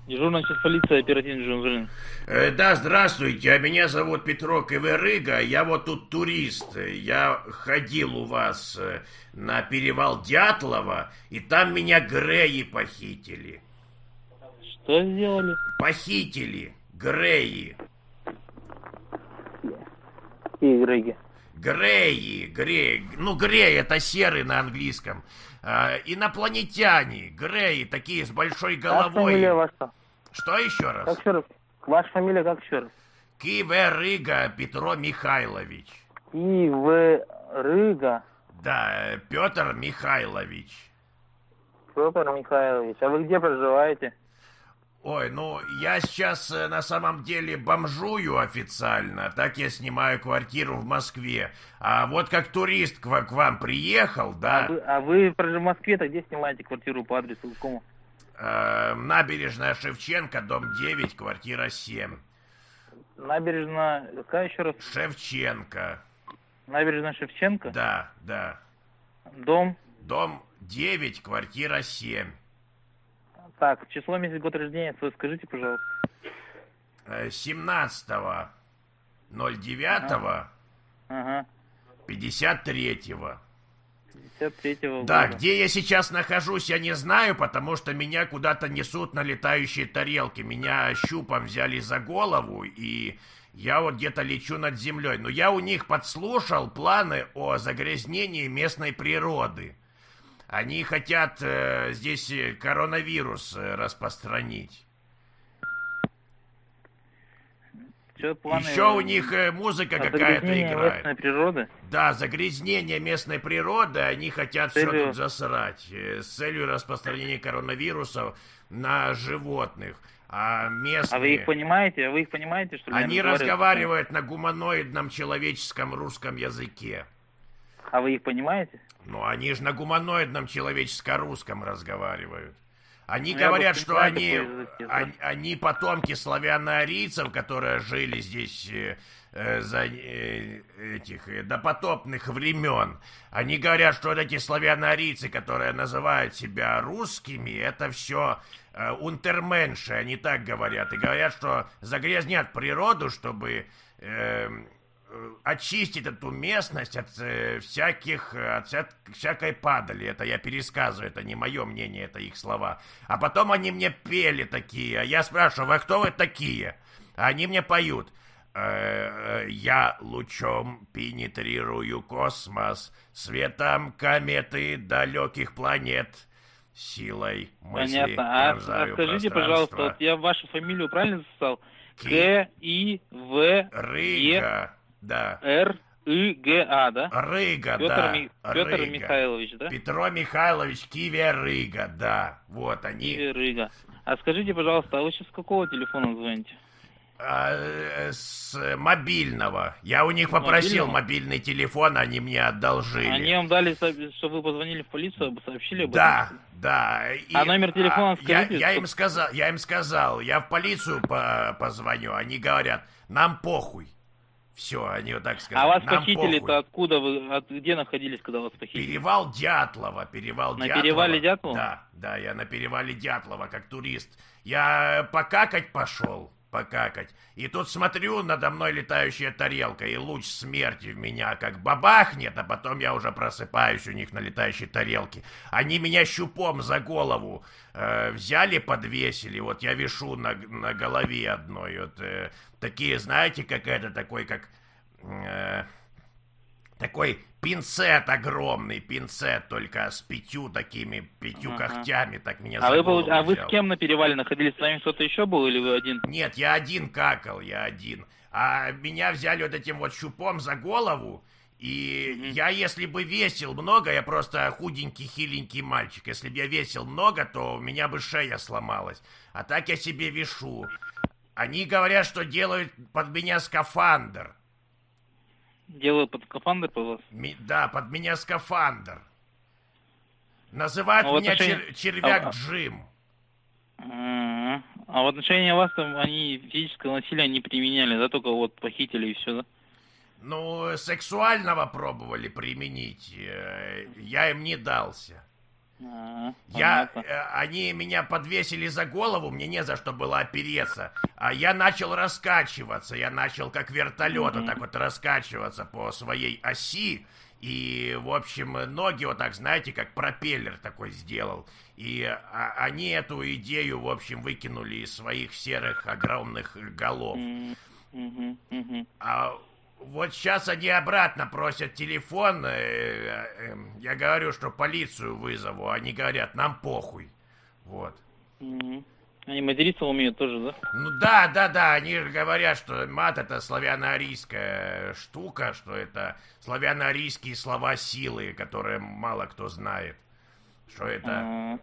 Дежурная часть полиции, оперативный Жунзулин. Да, здравствуйте, а меня зовут Петро Кыверыга, я вот тут турист. Я ходил у вас на перевал Дятлова, и там меня Греи похитили. Что сделали? Похитили, Греи. И Греги. Греи. Ну, Грей это серый на английском. Инопланетяне, Греи, такие с большой Как головой. фамилия ваша? Что еще раз? Как еще раз? Ваша фамилия как еще раз? Кыверыга Петро Михайлович. Кыверыга Да, Петр Михайлович. Петр Михайлович. А вы где проживаете? Ой, ну, я сейчас на самом деле бомжую официально, так я снимаю квартиру в Москве. А вот как турист к вам приехал, да? А вы в Москве-то где снимаете квартиру по адресу какому? Набережная Шевченко, дом 9, квартира 7. Набережная, какая еще раз? Шевченко. Набережная Шевченко? Да, да. Дом? Дом 9, квартира 7. Так, число, месяц, год рождения свой скажите, пожалуйста. 17-го, 09-го, Ага. 53-го. 53-го Да, года. где я сейчас нахожусь, я не знаю, потому что меня куда-то несут на летающие тарелки. Меня щупом взяли за голову, и я вот где-то лечу над землей. Но я у них подслушал планы о загрязнении местной природы. Они хотят здесь коронавирус распространить. Еще у них музыка какая-то играет. Местной природы? Да, загрязнение местной природы, они хотят все тут засрать с целью распространения коронавируса на животных. А местные... А вы их понимаете? Что ли? Они разговаривают на гуманоидном человеческом русском языке. А вы их понимаете? Ну, они же на гуманоидном человеческо-русском разговаривают. Они говорят, что они потомки славяно-арийцев, которые жили здесь за этих допотопных времен. Они говорят, что вот эти славяно-арийцы, которые называют себя русскими, это все унтерменши, они так говорят. И говорят, что загрязнят природу, чтобы очистить эту местность от всякой падали. Это я пересказываю, это не мое мнение, это их слова. А потом они мне пели такие. Я спрашиваю, вы кто вы такие? А они мне поют. Я лучом пенетрирую космос, светом кометы далеких планет, силой мысли. Понятно. А скажите, пожалуйста, вот я вашу фамилию правильно записал? Рыга. Да. Р-И-Г-А, да? Рыга, Петр Михайлович, да? Петро Михайлович Кыверыга, да. Вот они. Кыверыга. А скажите, пожалуйста, а вы сейчас с какого телефона звоните? С мобильного. Я у них попросил мобильный телефон, они мне одолжили. Они вам дали, чтобы вы позвонили в полицию, сообщили об этом? Да. А номер телефона скажите? Я им сказал, я в полицию позвоню. Они говорят, нам похуй. Все, они вот так сказали. А вас похитили-то откуда вы, где находились, когда вас похитили? Перевал Дятлова. На перевале Дятлова? Да, я на перевале Дятлова, как турист. Я покакать пошел. И тут смотрю, надо мной летающая тарелка, и луч смерти в меня как бабахнет, а потом я уже просыпаюсь у них на летающей тарелке. Они меня щупом за голову взяли, подвесили, вот я вишу на голове одной. Вот такие, знаете, какая-то такой пинцет огромный, только с пятью когтями, так меня за голову взял. А вы с кем на перевале находились? С вами кто-то еще был или вы один? Нет, я один какал. А меня взяли вот этим вот щупом за голову, и я, если бы весил много, я просто худенький, хиленький мальчик. Если бы я весил много, то у меня бы шея сломалась. А так я себе вешу. Они говорят, что делают под меня скафандр. Делаю под скафандр по вас? Да, под меня скафандр. Называют меня червяк Джим. А в отношении вас там они физическое насилие не применяли, да, только вот похитили и все, да? Ну, сексуального пробовали применить. Я им не дался. Они меня подвесили за голову, мне не за что было опереться, а я начал раскачиваться, я начал как вертолет вот так вот раскачиваться по своей оси, и, в общем, ноги вот так, знаете, как пропеллер такой сделал, и они эту идею, в общем, выкинули из своих серых огромных голов. А вот сейчас они обратно просят телефон, я говорю, что полицию вызову, они говорят, нам похуй, вот. Они материться умеют тоже, да? Ну да, они же говорят, что мат это славяно-арийская штука, что это славяно-арийские слова силы, которые мало кто знает, что это...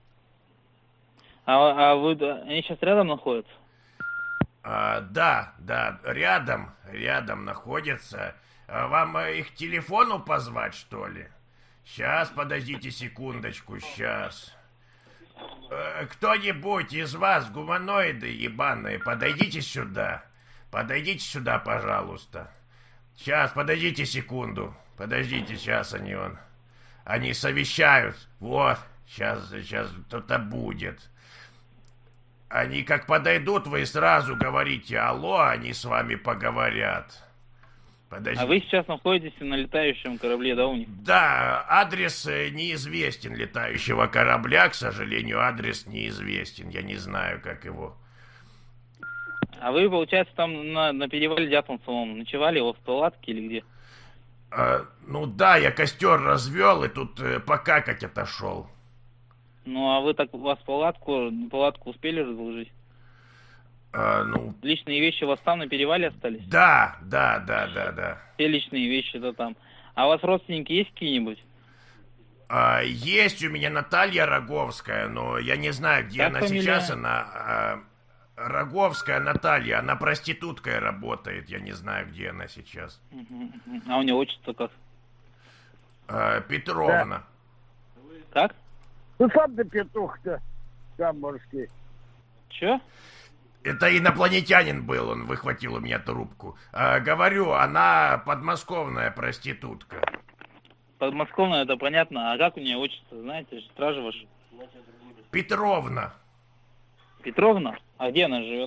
А вы, они сейчас рядом находятся? Да, рядом находятся. Вам их телефону позвать, что ли? Сейчас, подождите секундочку, сейчас. Кто-нибудь из вас, гуманоиды ебаные, подойдите сюда. Подойдите сюда, пожалуйста. Сейчас, подождите секунду. Подождите, сейчас они совещают. Вот, сейчас что-то будет. Они как подойдут, вы сразу говорите алло, они с вами поговорят. Подождите. А вы сейчас находитесь на летающем корабле, да, у них? Да, адрес неизвестен летающего корабля, к сожалению, адрес неизвестен. Я не знаю, как его. А вы, получается, там на перевале Дятловском ночевали в палатке или где? Ну да, я костер развел и тут покакать отошел. Ну, а вы так, у вас палатку успели разложить? Ну... Личные вещи у вас там на перевале остались? Да. Все личные вещи, да, там. А у вас родственники есть какие-нибудь? Есть у меня Наталья Роговская, но я не знаю, где она сейчас. Она... Роговская Наталья, она проституткой работает, я не знаю, где она сейчас. А у нее отчество как? Петровна. Да. Как? Ну сам ты петух-то, заморский. Че? Это инопланетянин был, он выхватил у меня трубку. Говорю, она подмосковная проститутка. Подмосковная, это понятно. А как у нее отчество, знаете, стража ваша? Петровна. Петровна? А где она живет?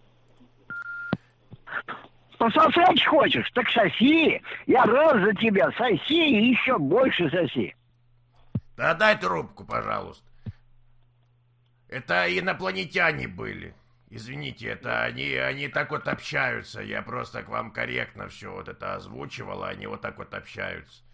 Пососать хочешь? Так соси. Я рад за тебя. Соси и еще больше соси. Да дай трубку, пожалуйста. Это инопланетяне были. Извините, это они так вот общаются. Я просто к вам корректно все вот это озвучивал, а они вот так вот общаются.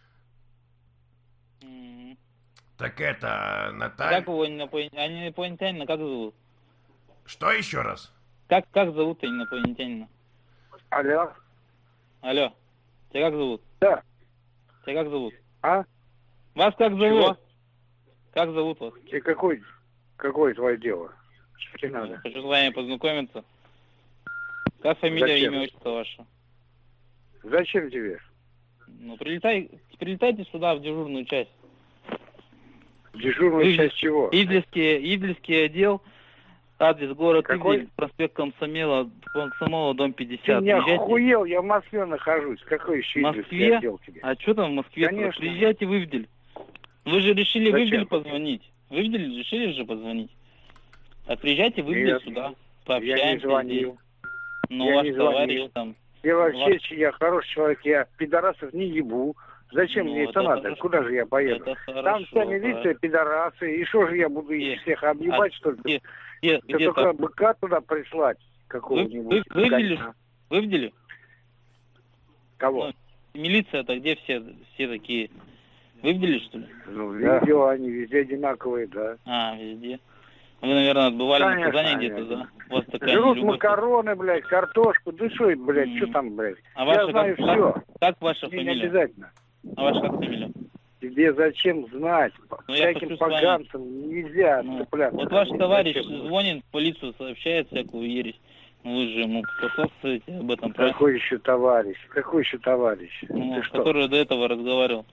Так это, Наталья... Как его инопланетянина, как зовут? Что еще раз? Как зовут инопланетянина? Алло. Тебя как зовут? Да. Тебя как зовут? А? Вас как зовут? Чего? Как зовут вас? И какое твое дело? Что тебе надо? Хочу с вами познакомиться. Как фамилия, Зачем? имя, отчество ваше? Зачем тебе? Ну, прилетайте сюда, в дежурную часть. Дежурную часть чего? Идельский отдел, адрес город Какой? Идель, проспект Комсомола, дом 50. Ты не охуел, я в Москве нахожусь. Какой еще в Москве? отдел тебе? А что там в Москве? Конечно. Приезжайте в Ивдель. Вы же решили в Зачем? Ивдель позвонить. В Ивдель решили же позвонить. Так приезжайте в Ивдель сюда, пообщаемся. Я не звонил. Здесь. Ну, Я ваш не товарищ звонил. там. Я вообще, я хороший человек, я пидорасов не ебу. Зачем мне это надо? хорошо. Куда же я поеду? Это хорошо, Там вся милиция, пидорасы. И что же я буду их всех объебать, что ли? Где Ты только быка туда прислать какого-нибудь. Вы видели? Кого? Ну, милиция-то где все такие? Вы видели, что ли? Ну, видео, они везде одинаковые, да. Везде. Вы, наверное, отбывали Конечно, наказание где-то, да? У вас такая Жрут нелюбовь. макароны, блядь, картошку, да что, блядь, что там, блядь? А Я ваша знаю все. как ваша Мне не фамилия? обязательно. А ваша как фамилия? Тебе зачем знать? Ну, я Всяким хочу с вами- поганцам нельзя Ну, цепляться. вот ваш товарищ Зачем? звонит в полицию, сообщает всякую ересь. Ну, вы же ему способствуете об этом, правильно? Какой еще товарищ? Какой еще товарищ? Ну, Ты что? который до этого разговаривал.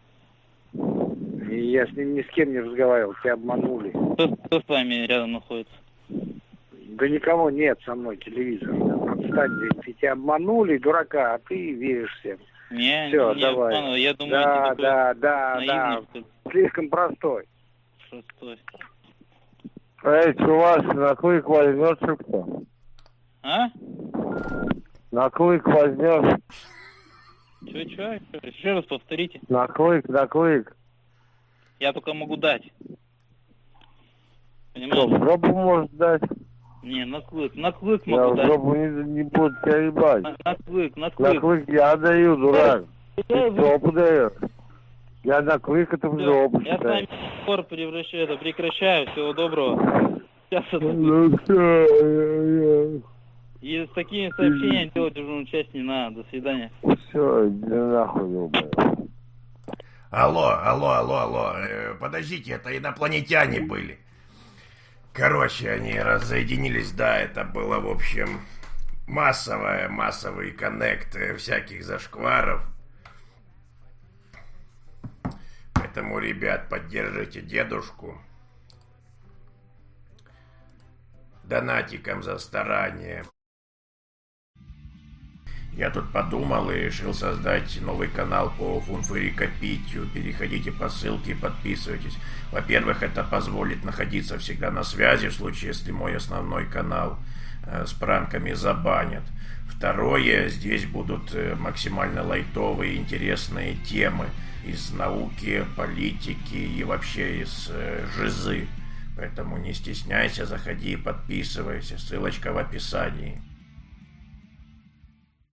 Я с ним ни с кем не разговаривал, тебя обманули. Кто с вами рядом находится? Да никого нет со мной телевизора. Отстань, ты тебя обманули, дурака, а ты веришь всем. Не, Всё, не давай. обманываю. Я думаю, Да, ты такой да. наивный, что ли. Слишком простой. Шестой. Эй, чувак, на клык возьмешь что? А? На клык возьмешь? Чё? Еще раз повторите. На клык. Я только могу дать. Что, Понимаешь? в жопу можешь дать? Не, на клык могу Я в дать. жопу не буду тебя ебать. На клык. На клык я даю, дурак. Ты в жопу даешь. Я на клык, это в жопу Я с считаю. вами спор прекращаю. Всего доброго. Сейчас это... Ну все, И с такими сообщениями делать уже часть не надо. До свидания. все, иди нахуй, ебать. Алло. Подождите, это инопланетяне были. Короче, они разсоединились, да, это было, в общем, массовый коннект всяких зашкваров. Поэтому, ребят, поддержите дедушку донатиком за старание. Я тут подумал и решил создать новый канал по фунфырикопитию. Переходите по ссылке и подписывайтесь. Во-первых, это позволит находиться всегда на связи, в случае, если мой основной канал с пранками забанят. Второе, здесь будут максимально лайтовые, интересные темы из науки, политики и вообще из жизы. Поэтому не стесняйся, заходи и подписывайся. Ссылочка в описании.